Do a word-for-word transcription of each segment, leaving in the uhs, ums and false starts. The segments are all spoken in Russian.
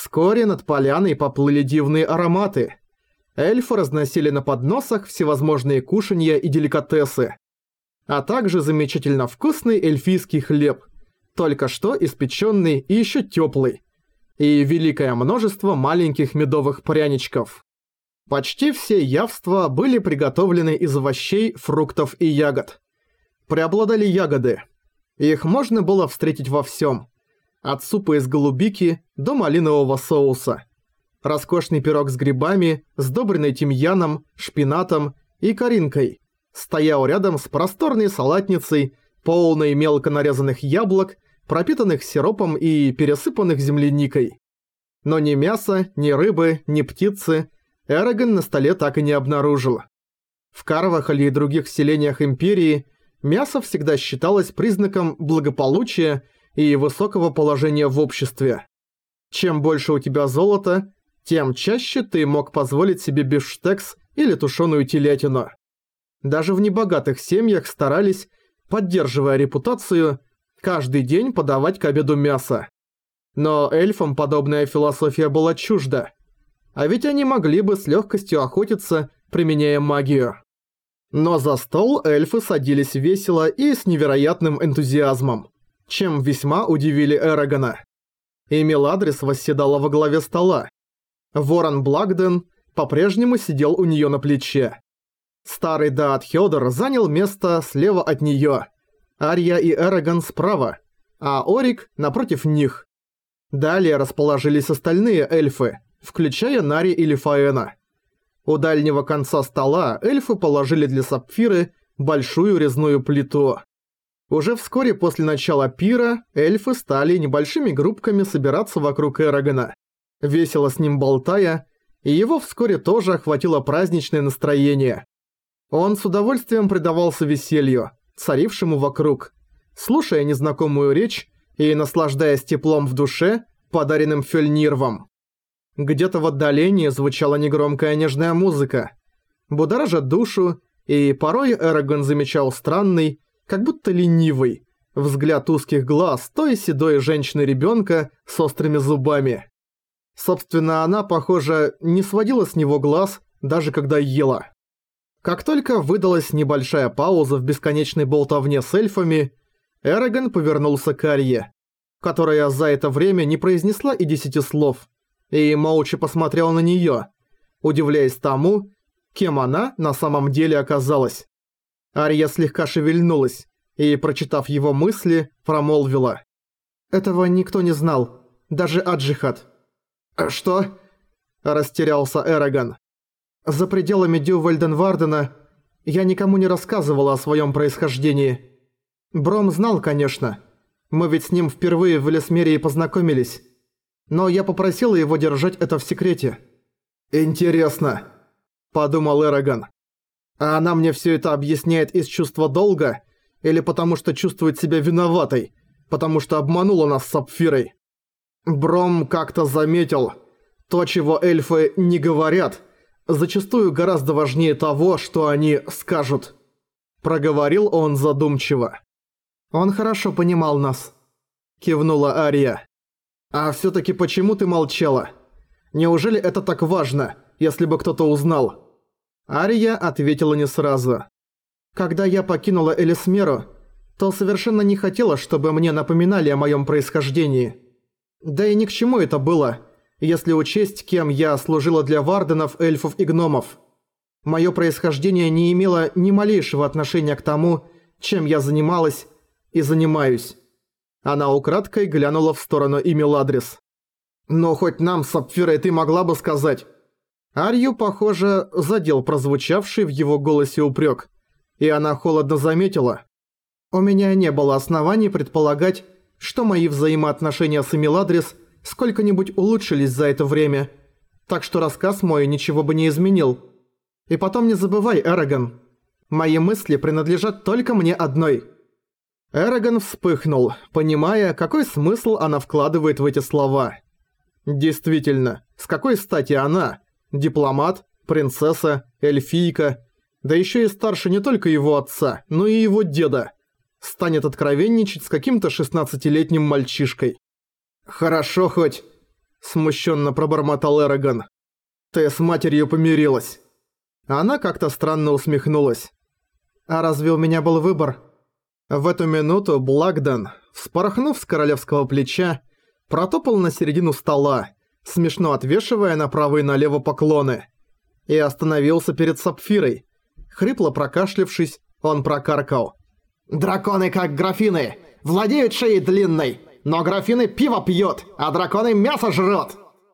Вскоре над поляной поплыли дивные ароматы. Эльфы разносили на подносах всевозможные кушанья и деликатесы, а также замечательно вкусный эльфийский хлеб, только что испеченный и еще теплый, и великое множество маленьких медовых пряничков. Почти все явства были приготовлены из овощей, фруктов и ягод. Преобладали ягоды. Их можно было встретить во всем. От супа из голубики до малинового соуса. Роскошный пирог с грибами, сдобренный тимьяном, шпинатом и коринкой, стоял рядом с просторной салатницей, полной мелко нарезанных яблок, пропитанных сиропом и пересыпанных земляникой. Но ни мяса, ни рыбы, ни птицы Эрагон на столе так и не обнаружил. В Карвахале и других селениях Империи мясо всегда считалось признаком благополучия и высокого положения в обществе. Чем больше у тебя золота, тем чаще ты мог позволить себе бифштекс или тушеную телятину. Даже в небогатых семьях старались, поддерживая репутацию, каждый день подавать к обеду мясо. Но эльфам подобная философия была чужда. А ведь они могли бы с легкостью охотиться, применяя магию. Но за стол эльфы садились весело и с невероятным энтузиазмом, чем весьма удивили Эрагона. И Меладрис восседала во главе стола. Ворон Благден по-прежнему сидел у нее на плече. Старый Даат Хёдор занял место слева от нее, Ария и Эрагон справа, а Орик напротив них. Далее расположились остальные эльфы, включая Нари и Лифаэна. У дальнего конца стола эльфы положили для Сапфиры большую резную плиту. Уже вскоре после начала пира эльфы стали небольшими группками собираться вокруг Эрагона, весело с ним болтая, и его вскоре тоже охватило праздничное настроение. Он с удовольствием предавался веселью, царившему вокруг, слушая незнакомую речь и наслаждаясь теплом в душе, подаренным Фёльнирвом. Где-то в отдалении звучала негромкая нежная музыка, будоража душу, и порой Эрагон замечал странный, как будто ленивый, взгляд узких глаз той седой женщины-ребёнка с острыми зубами. Собственно, она, похоже, не сводила с него глаз, даже когда ела. Как только выдалась небольшая пауза в бесконечной болтовне с эльфами, Эрагон повернулся к Арье, которая за это время не произнесла и десяти слов, и молча посмотрел на неё, удивляясь тому, кем она на самом деле оказалась. Арья слегка шевельнулась и, прочитав его мысли, промолвила: «Этого никто не знал, даже Аджихат». «Что?» – растерялся Эрагон. «За пределами Дювальденвардена я никому не рассказывала о своем происхождении. Бром знал, конечно. Мы ведь с ним впервые в Элисмерии познакомились. Но я попросила его держать это в секрете». «Интересно», – подумал Эрагон. «А она мне все это объясняет из чувства долга или потому что чувствует себя виноватой, потому что обманула нас с Сапфирой?» Бром как-то заметил, то, чего эльфы не говорят, зачастую гораздо важнее того, что они скажут. Проговорил он задумчиво. «Он хорошо понимал нас», – кивнула Ария. «А всё-таки почему ты молчала? Неужели это так важно, если бы кто-то узнал?» Ария ответила не сразу. «Когда я покинула Элисмеру, то совершенно не хотела, чтобы мне напоминали о моем происхождении. Да и ни к чему это было, если учесть, кем я служила для варденов, эльфов и гномов. Моё происхождение не имело ни малейшего отношения к тому, чем я занималась и занимаюсь». Она украдкой глянула в сторону Имеладрис. «Но хоть нам, Сапфирой, ты могла бы сказать...» Арью, похоже, задел прозвучавший в его голосе упрёк, и она холодно заметила: «У меня не было оснований предполагать, что мои взаимоотношения с Имеладрис сколько-нибудь улучшились за это время, так что рассказ мой ничего бы не изменил. И потом не забывай, Эрагон, мои мысли принадлежат только мне одной». Эрагон вспыхнул, понимая, какой смысл она вкладывает в эти слова. Действительно, с какой стати она, дипломат, принцесса, эльфийка, да еще и старше не только его отца, но и его деда, станет откровенничать с каким-то шестнадцатилетним мальчишкой? «Хорошо хоть», Смущенно пробормотал Эрагон. «Ты с матерью помирилась». Она как-то странно усмехнулась. «А разве у меня был выбор?» В эту минуту Блэгден, вспорхнув с королевского плеча, протопал на середину стола, смешно отвешивая направо и налево поклоны, и остановился перед Сапфирой. Хрипло прокашлявшись, он прокаркал. «Драконы как графины, владеют шеей длинной, но графины пиво пьют, а драконы мясо жрут!»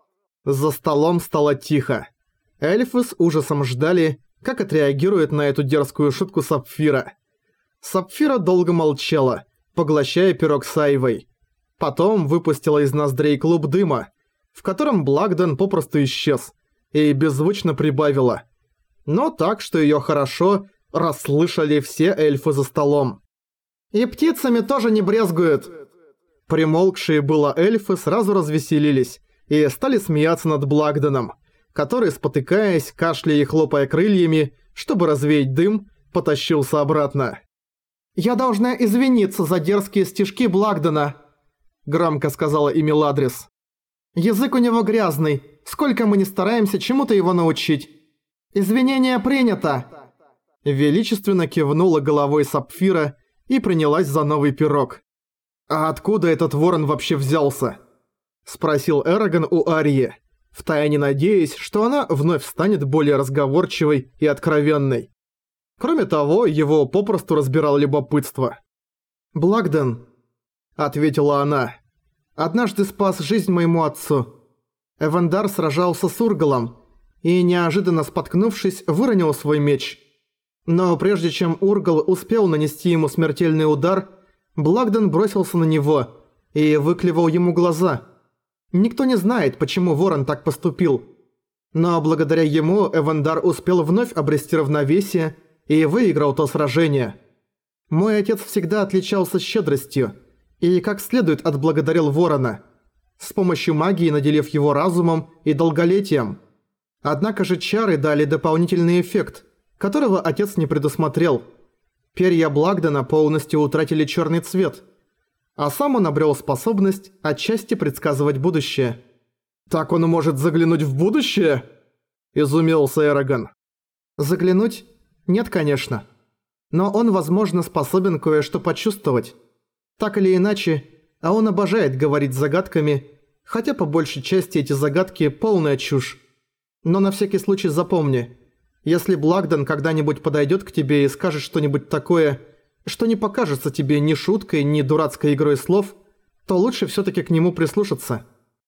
За столом стало тихо. Эльфы с ужасом ждали, как отреагирует на эту дерзкую шутку Сапфира. Сапфира долго молчала, поглощая пирог с айвой. Потом выпустила из ноздрей клуб дыма, в котором Блэгден попросту исчез, и беззвучно прибавила. Но так, что её хорошо расслышали все эльфы за столом. «И птицами тоже не брезгуют!» Примолкшие было эльфы сразу развеселились и стали смеяться над Блэгденом, который, спотыкаясь, кашляя и хлопая крыльями, чтобы развеять дым, потащился обратно. «Я должна извиниться за дерзкие стишки Блэгдена», – громко сказала Имеладрис. «Язык у него грязный, сколько мы ни стараемся чему-то его научить. Извинение принято!» Величественно кивнула головой Сапфира и принялась за новый пирог. «А откуда этот ворон вообще взялся?» – спросил Эрагон у Арии, втайне надеясь, что она вновь станет более разговорчивой и откровенной. Кроме того, его попросту разбирало любопытство. «Блэгден», – ответила она, – «однажды спас жизнь моему отцу. Эвандар сражался с Ургалом и, неожиданно споткнувшись, выронил свой меч. Но прежде чем Ургал успел нанести ему смертельный удар, Блэгден бросился на него и выклевал ему глаза. Никто не знает, почему ворон так поступил. Но благодаря ему Эвандар успел вновь обрести равновесие и выиграл то сражение. Мой отец всегда отличался щедростью и как следует отблагодарил ворона, с помощью магии наделив его разумом и долголетием. Однако же чары дали дополнительный эффект, которого отец не предусмотрел. Перья Блэгдена полностью утратили черный цвет, а сам он обрел способность отчасти предсказывать будущее. «Так он может заглянуть в будущее?» – изумился Эрагон. «Заглянуть? Нет, конечно. Но он, возможно, способен кое-что почувствовать. Так или иначе, а он обожает говорить загадками, хотя по большей части эти загадки полная чушь. Но на всякий случай запомни, если Блэгден когда-нибудь подойдет к тебе и скажет что-нибудь такое, что не покажется тебе ни шуткой, ни дурацкой игрой слов, то лучше всё-таки к нему прислушаться».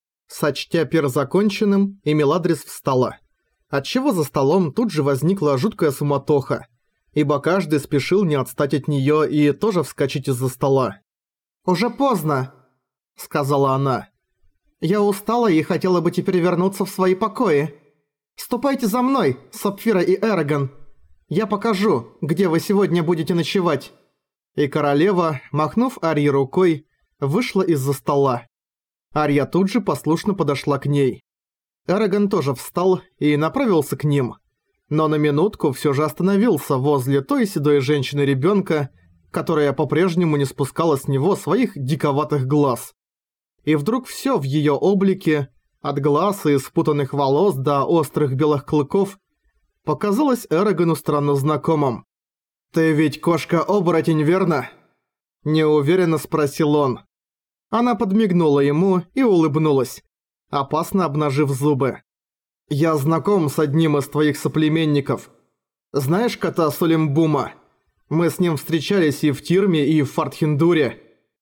Сочтя пир законченным, Имеладрис встала, отчего за столом тут же возникла жуткая суматоха, ибо каждый спешил не отстать от неё и тоже вскочить из-за стола. «Уже поздно», — сказала она. «Я устала и хотела бы теперь вернуться в свои покои. Ступайте за мной, Сапфира и Эрагон. Я покажу, где вы сегодня будете ночевать». И королева, махнув Арье рукой, вышла из-за стола. Арья тут же послушно подошла к ней. Эрагон тоже встал и направился к ним, но на минутку всё же остановился возле той седой женщины-ребёнка, которая по-прежнему не спускала с него своих диковатых глаз. И вдруг всё в её облике, от глаз и спутанных волос до острых белых клыков, показалось Эрагону странно знакомым. «Ты ведь кошка-оборотень, верно?» – неуверенно спросил он. Она подмигнула ему и улыбнулась, опасно обнажив зубы. «Я знаком с одним из твоих соплеменников. Знаешь кота Солимбума? Мы с ним встречались и в Тирме, и в Фартхиндуре».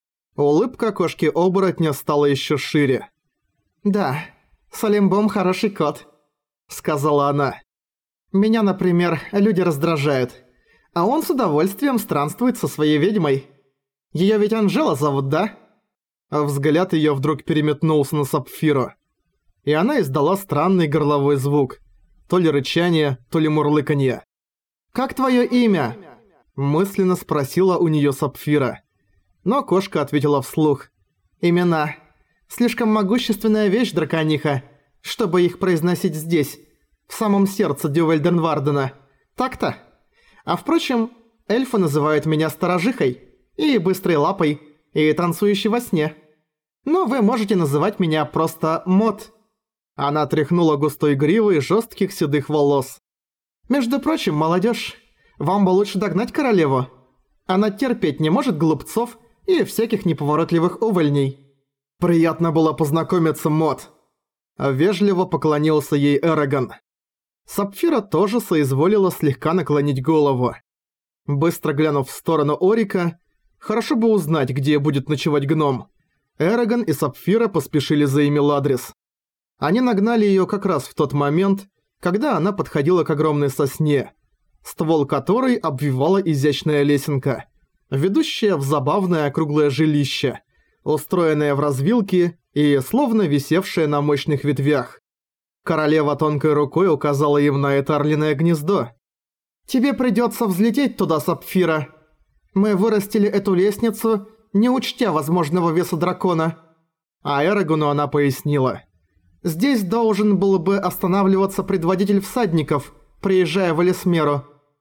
Улыбка кошки-оборотня стала ещё шире. «Да, Солимбум хороший кот», — сказала она. «Меня, например, люди раздражают, а он с удовольствием странствует со своей ведьмой. Её ведь Анжела зовут, да?» А взгляд её вдруг переметнулся на Сапфиру, и она издала странный горловой звук, то ли рычание, то ли мурлыканье. «Как твоё имя?» – мысленно спросила у неё Сапфира. Но кошка ответила вслух. «Имена. Слишком могущественная вещь, дракониха, чтобы их произносить здесь, в самом сердце Дювальденвардена. Так-то? А впрочем, эльфы называют меня Сторожихой, и Быстрой Лапой, и Танцующей во сне». Но вы можете называть меня просто Мот». Она тряхнула густой гривой жестких седых волос. «Между прочим, молодежь, вам бы лучше догнать королеву. Она терпеть не может глупцов и всяких неповоротливых увольней». «Приятно было познакомиться, Мот». Вежливо поклонился ей Эрагон. Сапфира тоже соизволила слегка наклонить голову. Быстро глянув в сторону Орика, хорошо бы узнать, где будет ночевать гном, Эрагон и Сапфира поспешили за Эмиладрис. Они нагнали её как раз в тот момент, когда она подходила к огромной сосне, ствол которой обвивала изящная лесенка, ведущая в забавное округлое жилище, устроенное в развилке и словно висевшее на мощных ветвях. Королева тонкой рукой указала им на это орлиное гнездо. «Тебе придётся взлететь туда, Сапфира. Мы вырастили эту лестницу, не учтя возможного веса дракона». А Эрагону она пояснила. «Здесь должен был бы останавливаться предводитель всадников, приезжая в Элисмеру.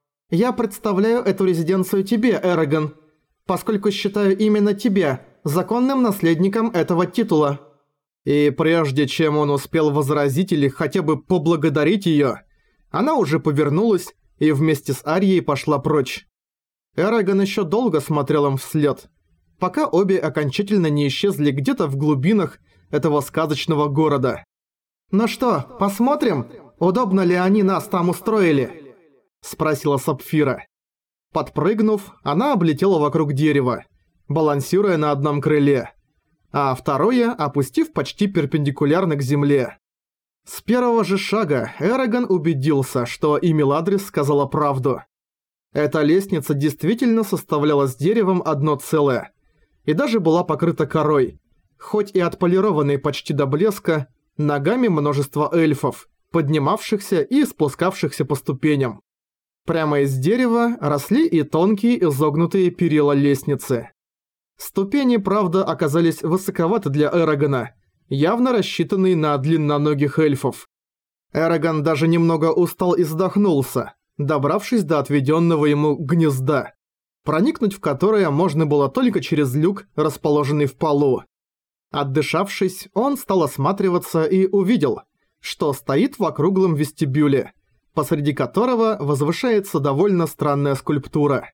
Я представляю эту резиденцию тебе, Эрагон, поскольку считаю именно тебя законным наследником этого титула». И прежде чем он успел возразить или хотя бы поблагодарить её, она уже повернулась и вместе с Арьей пошла прочь. Эрагон ещё долго смотрел им вслед, пока обе окончательно не исчезли где-то в глубинах этого сказочного города. «Ну что, посмотрим, удобно ли они нас там устроили?» – спросила Сапфира. Подпрыгнув, она облетела вокруг дерева, балансируя на одном крыле, а второе опустив почти перпендикулярно к земле. С первого же шага Эрагон убедился, что Эмиладрис сказала правду. Эта лестница действительно составляла с деревом одно целое, и даже была покрыта корой, хоть и отполированной почти до блеска, ногами множества эльфов, поднимавшихся и спускавшихся по ступеням. Прямо из дерева росли и тонкие изогнутые перила лестницы. Ступени, правда, оказались высоковаты для Эрагона, явно рассчитанные на длинноногих эльфов. Эрагон даже немного устал и задохнулся, добравшись до отведенного ему гнезда, проникнуть в которое можно было только через люк, расположенный в полу. Отдышавшись, он стал осматриваться и увидел, что стоит в округлом вестибюле, посреди которого возвышается довольно странная скульптура.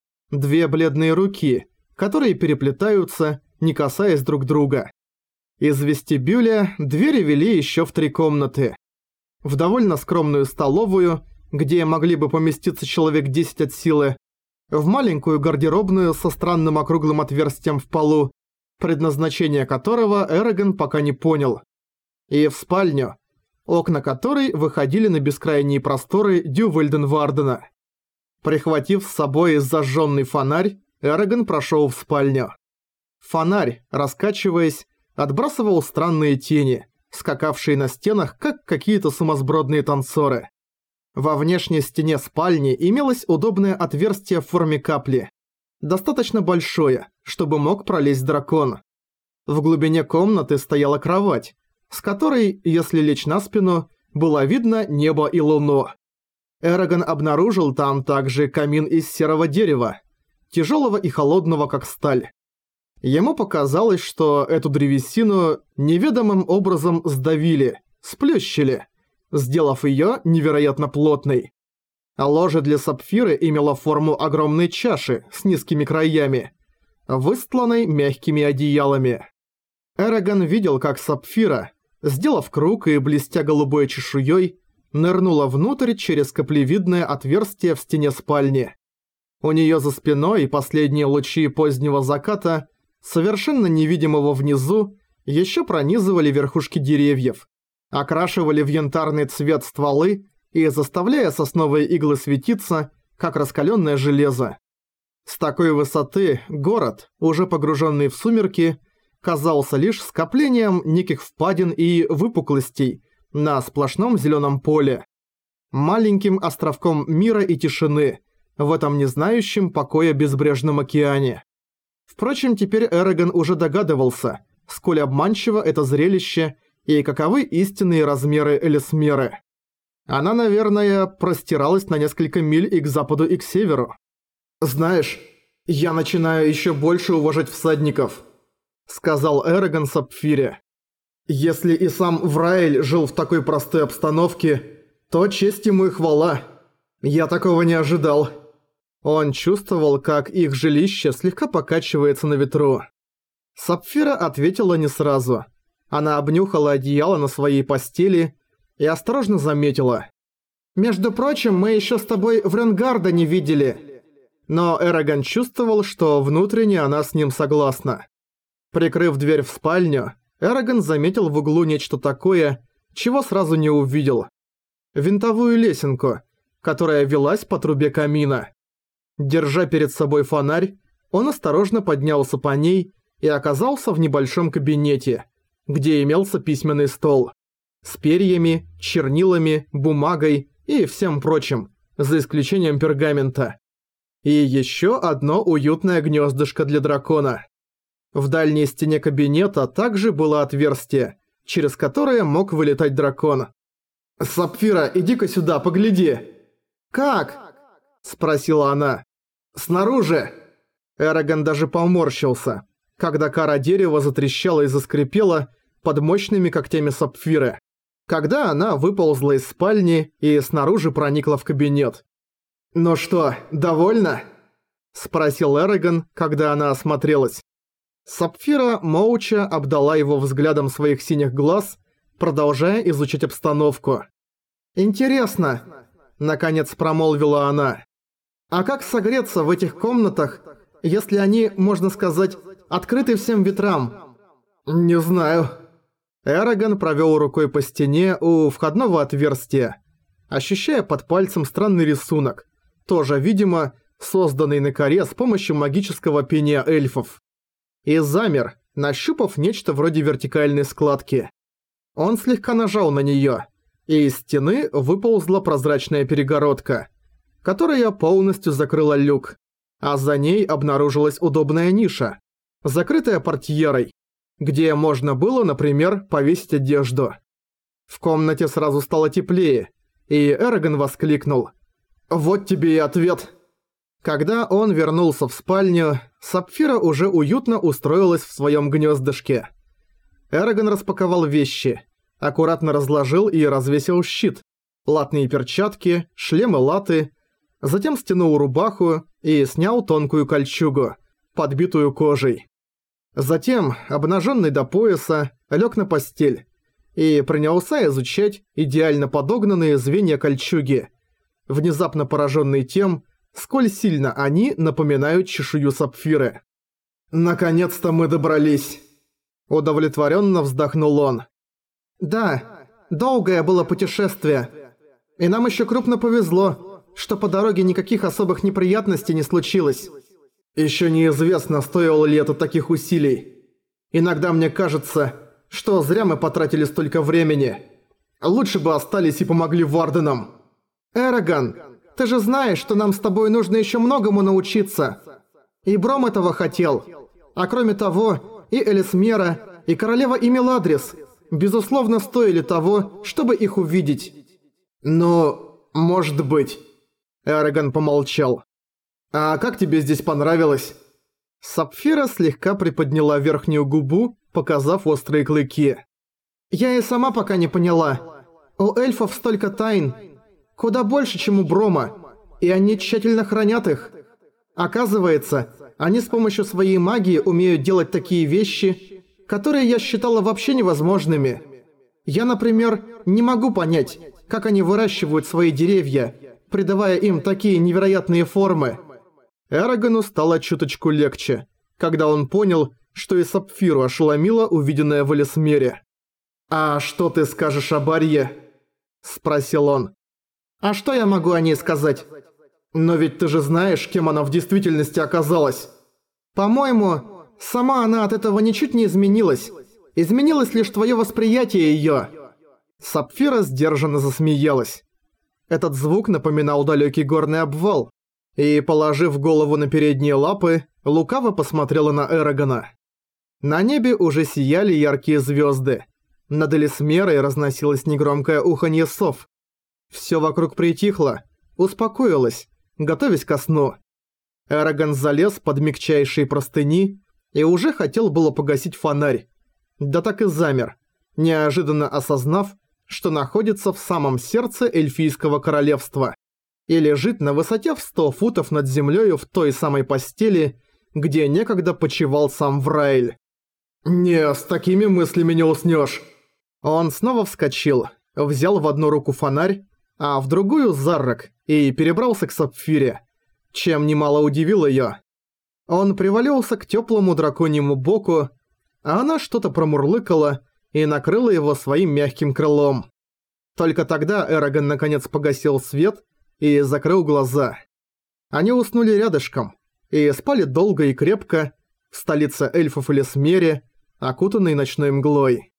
Две бледные руки, которые переплетаются, не касаясь друг друга. Из вестибюля двери вели еще в три комнаты. В довольно скромную столовую, где могли бы поместиться человек десять от силы, в маленькую гардеробную со странным округлым отверстием в полу, предназначение которого Эрагон пока не понял, и в спальню, окна которой выходили на бескрайние просторы Дювальденвардена. Прихватив с собой зажженный фонарь, Эрагон прошел в спальню. Фонарь, раскачиваясь, отбрасывал странные тени, скакавшие на стенах, как какие-то сумасбродные танцоры. Во внешней стене спальни имелось удобное отверстие в форме капли, достаточно большое, чтобы мог пролезть дракон. В глубине комнаты стояла кровать, с которой, если лечь на спину, было видно небо и луну. Эрагон обнаружил там также камин из серого дерева, тяжелого и холодного, как сталь. Ему показалось, что эту древесину неведомым образом сдавили, сплющили, сделав ее невероятно плотной. Ложе для Сапфиры имело форму огромной чаши с низкими краями, выстланной мягкими одеялами. Эрагон видел, как Сапфира, сделав круг и блестя голубой чешуей, нырнула внутрь через каплевидное отверстие в стене спальни. У нее за спиной последние лучи позднего заката, совершенно невидимого внизу, еще пронизывали верхушки деревьев, окрашивали в янтарный цвет стволы и заставляя сосновые иглы светиться, как раскаленное железо. С такой высоты город, уже погруженный в сумерки, казался лишь скоплением неких впадин и выпуклостей на сплошном зеленом поле, маленьким островком мира и тишины в этом незнающем покоя безбрежном океане. Впрочем, теперь Эрагон уже догадывался, сколь обманчиво это зрелище и каковы истинные размеры Элисмеры. Она, наверное, простиралась на несколько миль и к западу, и к северу. «Знаешь, я начинаю еще больше уважать всадников», — сказал Эрагон Сапфире. «Если и сам Враэль жил в такой простой обстановке, то честь ему и хвала. Я такого не ожидал». Он чувствовал, как их жилище слегка покачивается на ветру. Сапфира ответила не сразу. Она обнюхала одеяло на своей постели и осторожно заметила. «Между прочим, мы еще с тобой Вренгарда не видели». Но Эрагон чувствовал, что внутренне она с ним согласна. Прикрыв дверь в спальню, Эрагон заметил в углу нечто такое, чего сразу не увидел. Винтовую лесенку, которая велась по трубе камина. Держа перед собой фонарь, он осторожно поднялся по ней и оказался в небольшом кабинете, где имелся письменный стол. С перьями, чернилами, бумагой и всем прочим, за исключением пергамента. И еще одно уютное гнездышко для дракона. В дальней стене кабинета также было отверстие, через которое мог вылетать дракон. «Сапфира, иди-ка сюда, погляди!» «Как?» – спросила она. «Снаружи!» Эрагон даже поморщился, когда кора дерева затрещала и заскрипела под мощными когтями Сапфиры, когда она выползла из спальни и снаружи проникла в кабинет. «Ну что, довольна?» – спросил Эрагон, когда она осмотрелась. Сапфира молча обдала его взглядом своих синих глаз, продолжая изучать обстановку. «Интересно», – наконец промолвила она. «А как согреться в этих комнатах, если они, можно сказать, открыты всем ветрам?» «Не знаю». Эрагон провёл рукой по стене у входного отверстия, ощущая под пальцем странный рисунок, тоже, видимо, созданный на коре с помощью магического пения эльфов. И замер, нащупав нечто вроде вертикальной складки. Он слегка нажал на неё, и из стены выползла прозрачная перегородка, которая полностью закрыла люк, а за ней обнаружилась удобная ниша, закрытая портьерой, где можно было, например, повесить одежду. В комнате сразу стало теплее, и Эрагон воскликнул: «Вот тебе и ответ!» Когда он вернулся в спальню, Сапфира уже уютно устроилась в своем гнездышке. Эрагон распаковал вещи, аккуратно разложил и развесил щит, латные перчатки, шлемы латы, затем стянул рубаху и снял тонкую кольчугу, подбитую кожей. Затем, обнаженный до пояса, лег на постель и принялся изучать идеально подогнанные звенья кольчуги, внезапно пораженный тем, сколь сильно они напоминают чешую Сапфиры. «Наконец-то мы добрались!» Удовлетворенно вздохнул он. «Да, долгое было путешествие. И нам еще крупно повезло, что по дороге никаких особых неприятностей не случилось. Еще неизвестно, стоило ли это таких усилий. Иногда мне кажется, что зря мы потратили столько времени. Лучше бы остались и помогли Варденам. Эрагон, ты же знаешь, что нам с тобой нужно еще многому научиться. И Бром этого хотел. А кроме того, и Элисмера, и королева Имеладрис, безусловно, стоили того, чтобы их увидеть». «Ну, может быть». Эрагон помолчал. «А как тебе здесь понравилось?» Сапфира слегка приподняла верхнюю губу, показав острые клыки. «Я и сама пока не поняла. У эльфов столько тайн. Куда больше, чем у Брома. И они тщательно хранят их. Оказывается, они с помощью своей магии умеют делать такие вещи, которые я считала вообще невозможными. Я, например, не могу понять, как они выращивают свои деревья, придавая им такие невероятные формы». Эрагону стало чуточку легче, когда он понял, что и Сапфиру ошеломило увиденное в Элисмере. «А что ты скажешь о Барье?» – спросил он. «А что я могу о ней сказать? Но ведь ты же знаешь, кем она в действительности оказалась. По-моему, сама она от этого ничуть не изменилась. Изменилось лишь твое восприятие ее». Сапфира сдержанно засмеялась. Этот звук напоминал далекий горный обвал, и, положив голову на передние лапы, лукаво посмотрела на Эрагона. На небе уже сияли яркие звезды. Над Элисмерой разносилось негромкое уханье сов. Все вокруг притихло, успокоилось, готовясь ко сну. Эрагон залез под мягчайшие простыни и уже хотел было погасить фонарь. Да так и замер, неожиданно осознав, что находится в самом сердце эльфийского королевства и лежит на высоте в сто футов над землёю в той самой постели, где некогда почивал сам Враиль. «Не, с такими мыслями не уснёшь». Он снова вскочил, взял в одну руку фонарь, а в другую Заррак и перебрался к Сапфире, чем немало удивил её. Он привалился к тёплому драконьему боку, а она что-то промурлыкала и накрыла его своим мягким крылом. Только тогда Эрагон наконец погасил свет и закрыл глаза. Они уснули рядышком и спали долго и крепко в столице эльфов Элисмере, окутанной ночной мглой.